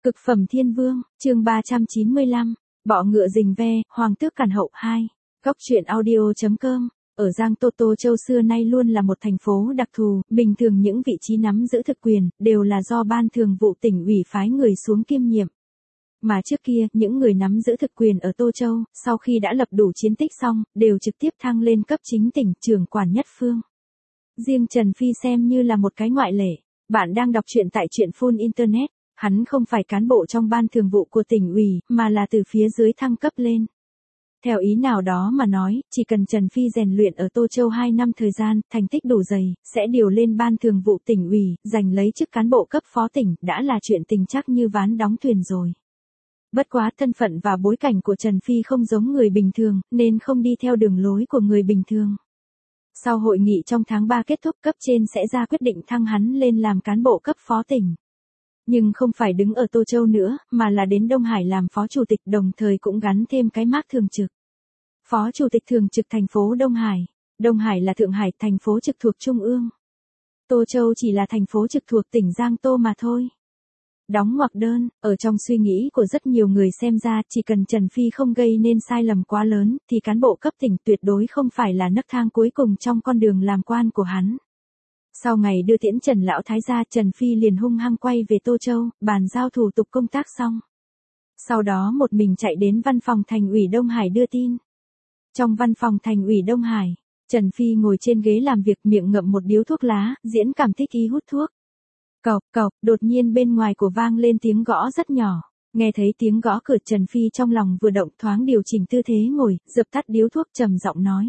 Cực phẩm thiên vương, chương 395, bọ ngựa rình ve, hoàng tước càn hậu 2. Góc truyện audio.com. Ở Giang Tô Tô Châu xưa nay luôn là một thành phố đặc thù, bình thường những vị trí nắm giữ thực quyền, đều là do ban thường vụ tỉnh ủy phái người xuống kiêm nhiệm. Mà trước kia, những người nắm giữ thực quyền ở Tô Châu, sau khi đã lập đủ chiến tích xong, đều trực tiếp thăng lên cấp chính tỉnh trưởng quản nhất phương. Riêng Trần Phi xem như là một cái ngoại lệ. Bạn đang đọc truyện tại truyện Full Internet. Hắn không phải cán bộ trong ban thường vụ của tỉnh ủy, mà là từ phía dưới thăng cấp lên. Theo ý nào đó mà nói, chỉ cần Trần Phi rèn luyện ở Tô Châu 2 năm thời gian, thành tích đủ dày, sẽ điều lên ban thường vụ tỉnh ủy, giành lấy chức cán bộ cấp phó tỉnh, đã là chuyện tình chắc như ván đóng thuyền rồi. Bất quá thân phận và bối cảnh của Trần Phi không giống người bình thường, nên không đi theo đường lối của người bình thường. Sau hội nghị trong tháng 3 kết thúc, cấp trên sẽ ra quyết định thăng hắn lên làm cán bộ cấp phó tỉnh. Nhưng không phải đứng ở Tô Châu nữa, mà là đến Đông Hải làm phó chủ tịch, đồng thời cũng gắn thêm cái mác thường trực. Phó chủ tịch thường trực thành phố Đông Hải. Đông Hải là Thượng Hải, thành phố trực thuộc Trung ương. Tô Châu chỉ là thành phố trực thuộc tỉnh Giang Tô mà thôi. Đóng ngoặc đơn, ở trong suy nghĩ của rất nhiều người xem ra, chỉ cần Trần Phi không gây nên sai lầm quá lớn, thì cán bộ cấp tỉnh tuyệt đối không phải là nấc thang cuối cùng trong con đường làm quan của hắn. Sau ngày đưa tiễn Trần Lão Thái gia, Trần Phi liền hung hăng quay về Tô Châu, bàn giao thủ tục công tác xong. Sau đó một mình chạy đến văn phòng thành ủy Đông Hải đưa tin. Trong văn phòng thành ủy Đông Hải, Trần Phi ngồi trên ghế làm việc, miệng ngậm một điếu thuốc lá, diễn cảm thích ý hút thuốc. Cộc cộc, đột nhiên bên ngoài của vang lên tiếng gõ rất nhỏ. Nghe thấy tiếng gõ cửa, Trần Phi trong lòng vừa động, thoáng điều chỉnh tư thế ngồi, dập tắt điếu thuốc, trầm giọng nói.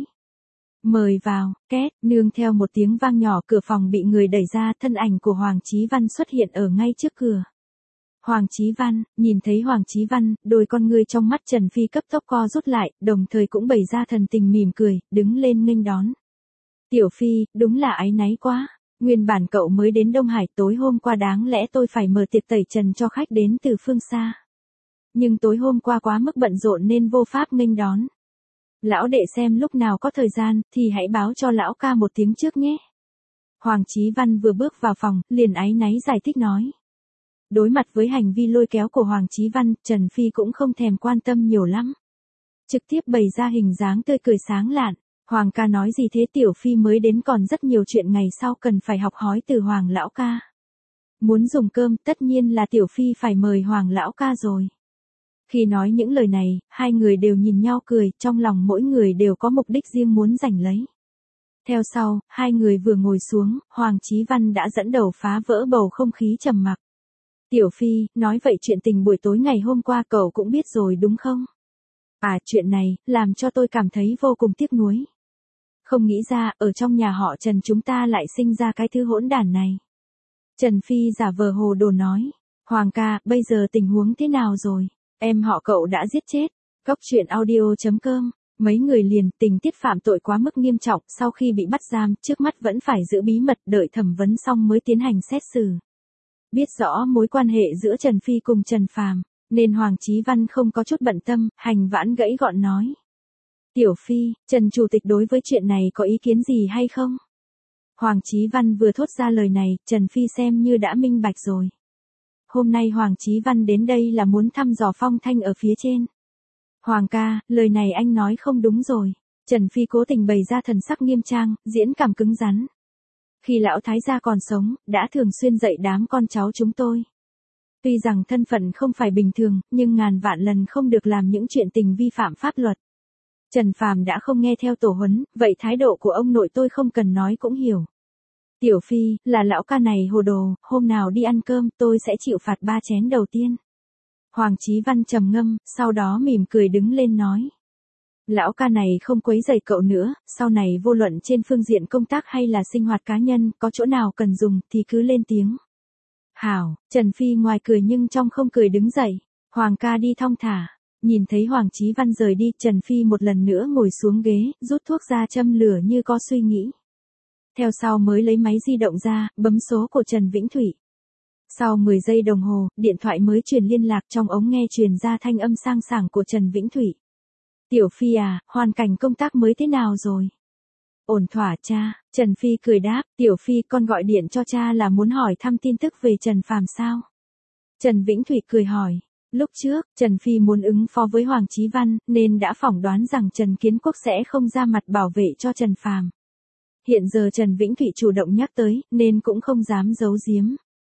Mời vào, két, nương theo một tiếng vang nhỏ, cửa phòng bị người đẩy ra, thân ảnh của Hoàng Chí Văn xuất hiện ở ngay trước cửa. Hoàng Chí Văn, nhìn thấy Hoàng Chí Văn, đôi con ngươi trong mắt Trần Phi cấp tốc co rút lại, đồng thời cũng bày ra thần tình mỉm cười, đứng lên nghênh đón. Tiểu Phi, đúng là áy náy quá. Nguyên bản cậu mới đến Đông Hải, tối hôm qua đáng lẽ tôi phải mở tiệc tẩy trần cho khách đến từ phương xa. Nhưng tối hôm qua quá mức bận rộn nên vô pháp nghênh đón. Lão đệ xem lúc nào có thời gian, thì hãy báo cho lão ca một tiếng trước nhé. Hoàng Chí Văn vừa bước vào phòng, liền áy náy giải thích nói. Đối mặt với hành vi lôi kéo của Hoàng Chí Văn, Trần Phi cũng không thèm quan tâm nhiều lắm. Trực tiếp bày ra hình dáng tươi cười sáng lạn. Hoàng ca nói gì thế, Tiểu Phi mới đến còn rất nhiều chuyện ngày sau cần phải học hỏi từ Hoàng lão ca. Muốn dùng cơm, tất nhiên là Tiểu Phi phải mời Hoàng lão ca rồi. Khi nói những lời này, hai người đều nhìn nhau cười, trong lòng mỗi người đều có mục đích riêng muốn giành lấy. Theo sau, hai người vừa ngồi xuống, Hoàng Chí Văn đã dẫn đầu phá vỡ bầu không khí trầm mặc. Tiểu Phi, nói vậy chuyện tình buổi tối ngày hôm qua cậu cũng biết rồi đúng không? À, chuyện này, làm cho tôi cảm thấy vô cùng tiếc nuối. Không nghĩ ra, ở trong nhà họ Trần chúng ta lại sinh ra cái thứ hỗn đản này. Trần Phi giả vờ hồ đồ nói. Hoàng ca, bây giờ tình huống thế nào rồi? Em họ cậu đã giết chết. Góc truyện audio.com. Mấy người liền, tình tiết phạm tội quá mức nghiêm trọng, sau khi bị bắt giam, trước mắt vẫn phải giữ bí mật, đợi thẩm vấn xong mới tiến hành xét xử. Biết rõ mối quan hệ giữa Trần Phi cùng Trần Phàm, nên Hoàng Chí Văn không có chút bận tâm, hành vãn gãy gọn nói. Tiểu Phi, Trần Chủ tịch đối với chuyện này có ý kiến gì hay không? Hoàng Chí Văn vừa thốt ra lời này, Trần Phi xem như đã minh bạch rồi. Hôm nay Hoàng Chí Văn đến đây là muốn thăm dò phong thanh ở phía trên. Hoàng ca, lời này anh nói không đúng rồi. Trần Phi cố tình bày ra thần sắc nghiêm trang, diễn cảm cứng rắn. Khi lão thái gia còn sống, đã thường xuyên dạy đám con cháu chúng tôi. Tuy rằng thân phận không phải bình thường, nhưng ngàn vạn lần không được làm những chuyện tình vi phạm pháp luật. Trần Phàm đã không nghe theo tổ huấn, vậy thái độ của ông nội tôi không cần nói cũng hiểu. Tiểu Phi, là lão ca này hồ đồ, hôm nào đi ăn cơm, tôi sẽ chịu phạt 3 chén đầu tiên. Hoàng Chí Văn trầm ngâm, sau đó mỉm cười đứng lên nói. Lão ca này không quấy rầy cậu nữa, sau này vô luận trên phương diện công tác hay là sinh hoạt cá nhân, có chỗ nào cần dùng thì cứ lên tiếng. Hảo, Trần Phi ngoài cười nhưng trong không cười đứng dậy. Hoàng ca đi thong thả. Nhìn thấy Hoàng Chí Văn rời đi, Trần Phi một lần nữa ngồi xuống ghế, rút thuốc ra châm lửa như có suy nghĩ. Theo sau mới lấy máy di động ra, bấm số của Trần Vĩnh Thủy. Sau 10 giây đồng hồ, điện thoại mới truyền liên lạc, trong ống nghe truyền ra thanh âm sang sảng của Trần Vĩnh Thủy. Tiểu Phi à, hoàn cảnh công tác mới thế nào rồi? Ổn thỏa cha, Trần Phi cười đáp, Tiểu Phi con gọi điện cho cha là muốn hỏi thăm tin tức về Trần Phàm sao? Trần Vĩnh Thụy cười hỏi. Lúc trước, Trần Phi muốn ứng phó với Hoàng Chí Văn, nên đã phỏng đoán rằng Trần Kiến Quốc sẽ không ra mặt bảo vệ cho Trần Phàm. Hiện giờ Trần Vĩnh Thụy chủ động nhắc tới, nên cũng không dám giấu giếm.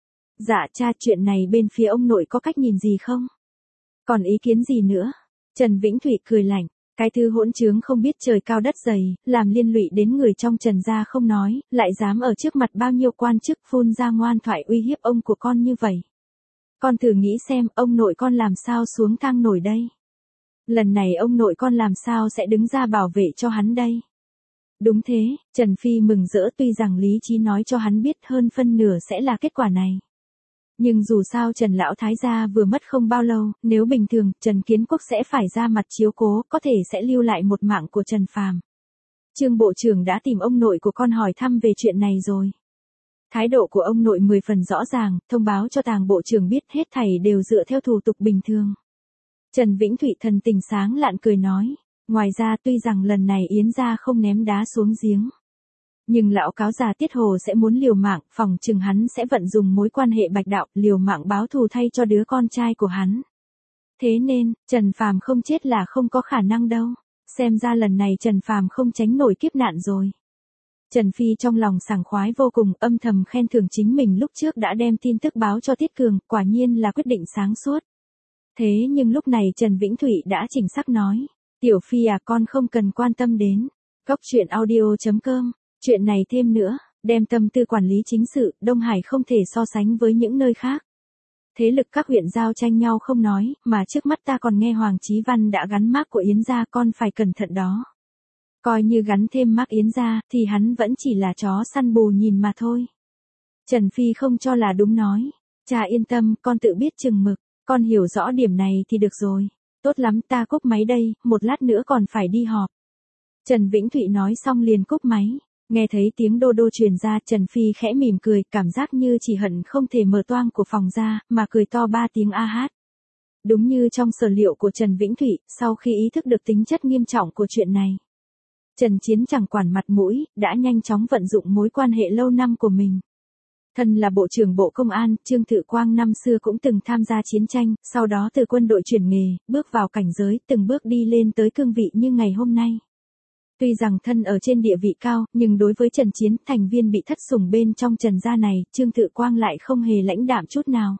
Dạ cha, chuyện này bên phía ông nội có cách nhìn gì không? Còn ý kiến gì nữa? Trần Vĩnh Thụy cười lạnh. Cái thứ hỗn trướng không biết trời cao đất dày, làm liên lụy đến người trong Trần gia không nói, lại dám ở trước mặt bao nhiêu quan chức phun ra ngoan thoại uy hiếp ông của con như vậy. Con thử nghĩ xem, ông nội con làm sao xuống thang nổi đây? Lần này ông nội con làm sao sẽ đứng ra bảo vệ cho hắn đây? Đúng thế, Trần Phi mừng rỡ, tuy rằng lý trí nói cho hắn biết hơn phân nửa sẽ là kết quả này. Nhưng dù sao Trần Lão Thái gia vừa mất không bao lâu, nếu bình thường, Trần Kiến Quốc sẽ phải ra mặt chiếu cố, có thể sẽ lưu lại một mạng của Trần Phàm. Trương Bộ trưởng đã tìm ông nội của con hỏi thăm về chuyện này rồi. Thái độ của ông nội 10 phần rõ ràng, thông báo cho Tàng Bộ trưởng biết hết thảy đều dựa theo thủ tục bình thường. Trần Vĩnh Thụy thần tình sáng lạn cười nói. Ngoài ra tuy rằng lần này Yến gia không ném đá xuống giếng. Nhưng lão cáo già Tiết Hồ sẽ muốn liều mạng, phòng chừng hắn sẽ vận dùng mối quan hệ bạch đạo, liều mạng báo thù thay cho đứa con trai của hắn. Thế nên, Trần Phàm không chết là không có khả năng đâu. Xem ra lần này Trần Phàm không tránh nổi kiếp nạn rồi. Trần Phi trong lòng sảng khoái vô cùng, âm thầm khen thưởng chính mình lúc trước đã đem tin tức báo cho Tiết Cường, quả nhiên là quyết định sáng suốt. Thế nhưng lúc này Trần Vĩnh Thụy đã chỉnh sắc nói. Tiểu Phi à, con không cần quan tâm đến. Coctruyện.audio.com. Chuyện này thêm nữa, đem tâm tư quản lý chính sự, Đông Hải không thể so sánh với những nơi khác. Thế lực các huyện giao tranh nhau không nói, mà trước mắt ta còn nghe Hoàng Chí Văn đã gắn mác của Yến gia, con phải cẩn thận đó. Coi như gắn thêm mác Yến gia, thì hắn vẫn chỉ là chó săn bù nhìn mà thôi. Trần Phi không cho là đúng nói. Cha yên tâm, con tự biết chừng mực, con hiểu rõ điểm này thì được rồi. Tốt lắm, ta cúp máy đây, một lát nữa còn phải đi họp. Trần Vĩnh Thụy nói xong liền cúp máy. Nghe thấy tiếng đô đô truyền ra, Trần Phi khẽ mỉm cười, cảm giác như chỉ hận không thể mở toang của phòng ra, mà cười to 3 tiếng a hát. Đúng như trong sở liệu của Trần Vĩnh Thụy, sau khi ý thức được tính chất nghiêm trọng của chuyện này, Trần Chiến chẳng quản mặt mũi, đã nhanh chóng vận dụng mối quan hệ lâu năm của mình. Thân là Bộ trưởng Bộ Công an, Trương Thự Quang năm xưa cũng từng tham gia chiến tranh, sau đó từ quân đội chuyển nghề, bước vào cảnh giới, từng bước đi lên tới cương vị như ngày hôm nay. Tuy rằng thân ở trên địa vị cao, nhưng đối với Trần Chiến, thành viên bị thất sủng bên trong Trần gia này, Trương Thự Quang lại không hề lãnh đạm chút nào.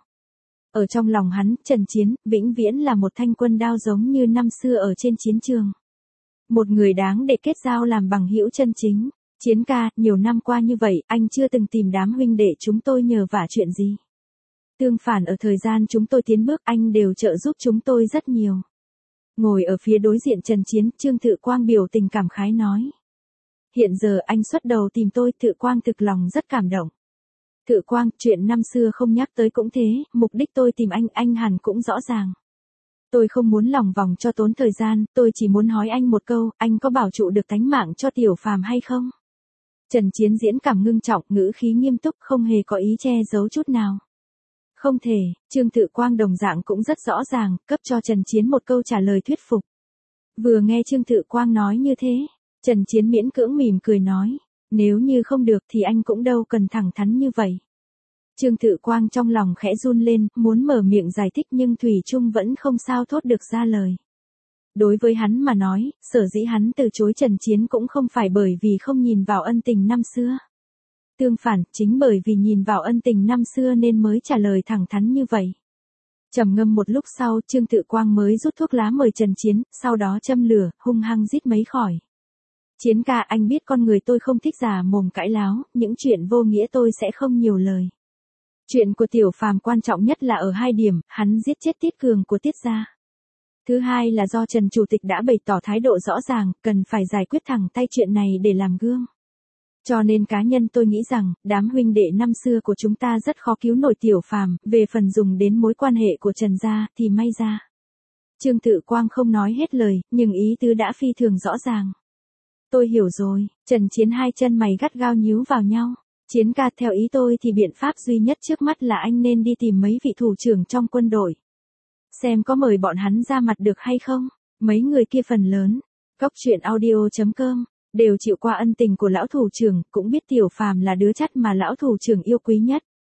Ở trong lòng hắn, Trần Chiến, vĩnh viễn là một thanh quân đao giống như năm xưa ở trên chiến trường. Một người đáng để kết giao làm bằng hữu chân chính. Chiến ca, nhiều năm qua như vậy, anh chưa từng tìm đám huynh đệ chúng tôi nhờ vả chuyện gì. Tương phản ở thời gian chúng tôi tiến bước, anh đều trợ giúp chúng tôi rất nhiều. Ngồi ở phía đối diện Trần Chiến, Trương Thự Quang biểu tình cảm khái nói. Hiện giờ anh xuất đầu tìm tôi, Thự Quang thực lòng rất cảm động. Thự Quang, chuyện năm xưa không nhắc tới cũng thế, mục đích tôi tìm anh hẳn cũng rõ ràng. Tôi không muốn lòng vòng cho tốn thời gian, tôi chỉ muốn hỏi anh một câu, anh có bảo trụ được tánh mạng cho Tiểu Phàm hay không? Trần Chiến diễn cảm ngưng trọng, ngữ khí nghiêm túc, không hề có ý che giấu chút nào. Không thể, Trương Thự Quang đồng dạng cũng rất rõ ràng, cấp cho Trần Chiến một câu trả lời thuyết phục. Vừa nghe Trương Thự Quang nói như thế, Trần Chiến miễn cưỡng mỉm cười nói, nếu như không được thì anh cũng đâu cần thẳng thắn như vậy. Trương Thự Quang trong lòng khẽ run lên, muốn mở miệng giải thích nhưng thủy chung vẫn không sao thốt được ra lời. Đối với hắn mà nói, sở dĩ hắn từ chối Trần Chiến cũng không phải bởi vì không nhìn vào ân tình năm xưa. Tương phản, chính bởi vì nhìn vào ân tình năm xưa nên mới trả lời thẳng thắn như vậy. Trầm ngâm một lúc sau, Trương Thự Quang mới rút thuốc lá mời Trần Chiến, sau đó châm lửa, hung hăng rít mấy khỏi. Chiến ca, anh biết con người tôi không thích giả mồm cãi láo, những chuyện vô nghĩa tôi sẽ không nhiều lời. Chuyện của Tiểu Phàm quan trọng nhất là ở 2 điểm, hắn giết chết Tiết Cường của Tiết gia. Thứ hai là do Trần Chủ tịch đã bày tỏ thái độ rõ ràng, cần phải giải quyết thẳng tay chuyện này để làm gương. Cho nên cá nhân tôi nghĩ rằng, đám huynh đệ năm xưa của chúng ta rất khó cứu nổi Tiểu Phàm, về phần dùng đến mối quan hệ của Trần gia, thì may ra. Trương Thự Quang không nói hết lời, nhưng ý tứ đã phi thường rõ ràng. Tôi hiểu rồi, Trần Chiến hai chân mày gắt gao nhíu vào nhau. Chiến ca, theo ý tôi thì biện pháp duy nhất trước mắt là anh nên đi tìm mấy vị thủ trưởng trong quân đội. Xem có mời bọn hắn ra mặt được hay không, mấy người kia phần lớn. Coctruyện.audio.com đều chịu qua ân tình của lão thủ trưởng, cũng biết Tiểu Phàm là đứa chắt mà lão thủ trưởng yêu quý nhất.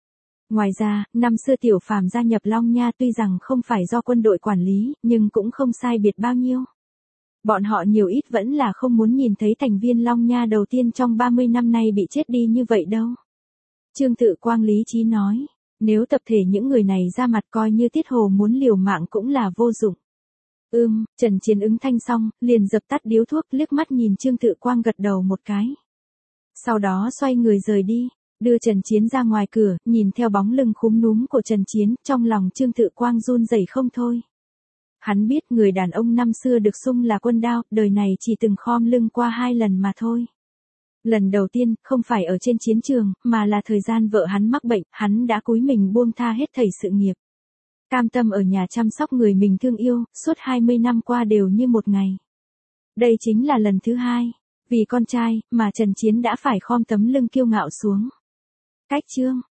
Ngoài ra, năm xưa Tiểu Phàm gia nhập Long Nha tuy rằng không phải do quân đội quản lý, nhưng cũng không sai biệt bao nhiêu. Bọn họ nhiều ít vẫn là không muốn nhìn thấy thành viên Long Nha đầu tiên trong 30 năm nay bị chết đi như vậy đâu. Trương Tự Quang lý trí nói, nếu tập thể những người này ra mặt coi như Tiết Hồ muốn liều mạng cũng là vô dụng. Trần Chiến ứng thanh xong, liền dập tắt điếu thuốc, liếc mắt nhìn Trương Tự Quang gật đầu một cái. Sau đó xoay người rời đi, đưa Trần Chiến ra ngoài cửa, nhìn theo bóng lưng khúm núm của Trần Chiến, trong lòng Trương Tự Quang run rẩy không thôi. Hắn biết người đàn ông năm xưa được xưng là quân đao, đời này chỉ từng khom lưng qua 2 lần mà thôi. Lần đầu tiên, không phải ở trên chiến trường, mà là thời gian vợ hắn mắc bệnh, hắn đã cúi mình buông tha hết thảy sự nghiệp. Cam tâm ở nhà chăm sóc người mình thương yêu, suốt 20 năm qua đều như một ngày. Đây chính là lần thứ 2, vì con trai, mà Trần Chiến đã phải khom tấm lưng kiêu ngạo xuống. Cách chương